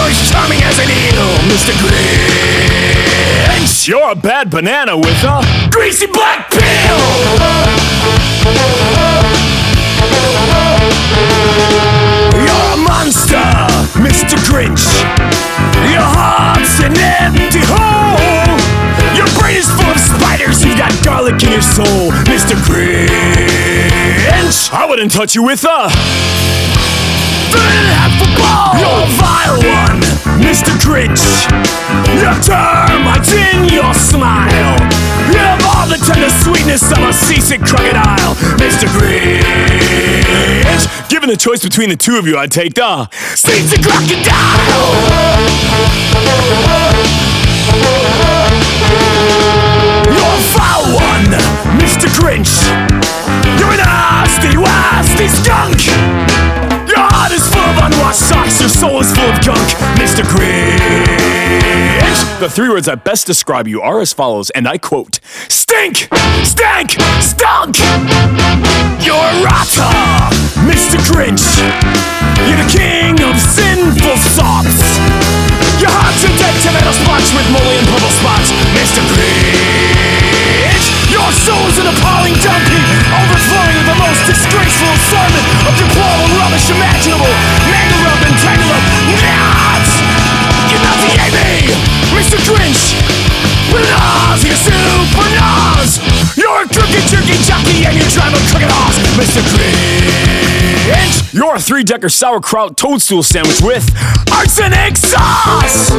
as charming as an eel, Mr. Grinch. You're a bad banana with a greasy black peel. You're a monster, Mr. Grinch. Your heart's an empty hole. Your brain is full of spiders. You've got garlic in your soul, Mr. Grinch. I wouldn't touch you with a half a ball. You're a vile one, Mr. Grinch. Your termites in your smile. You have all the tender sweetness of a seasick crocodile, Mr. Grinch. Given the choice between the two of you, I'd take the seasick crocodile. You're a foul one, Mr. Grinch. You're a nasty, wasty skunk. Your heart is full of unwashed socks. Your soul is full of gunk, Mr. Grinch. The three words that best describe you are as follows, and I quote: stink, stank, stunk. You're a rotter, Mr. Grinch. You're the king of sinful thoughts. Your heart's a dead tomato splotch with moldy and purple spots, Mr. Grinch. Your soul's an appalling dump heap, overflowing with the most disgraceful assortment of deplorable rubbish imaginable. Mangle up and tangle up, nuts! You nauseate me, Mr. Grinch! Nausea super nose! You're a crooked jerky jockey and you drive a crooked horse, Mr. Grinch! You're a three-decker sauerkraut toadstool sandwich with arsenic sauce!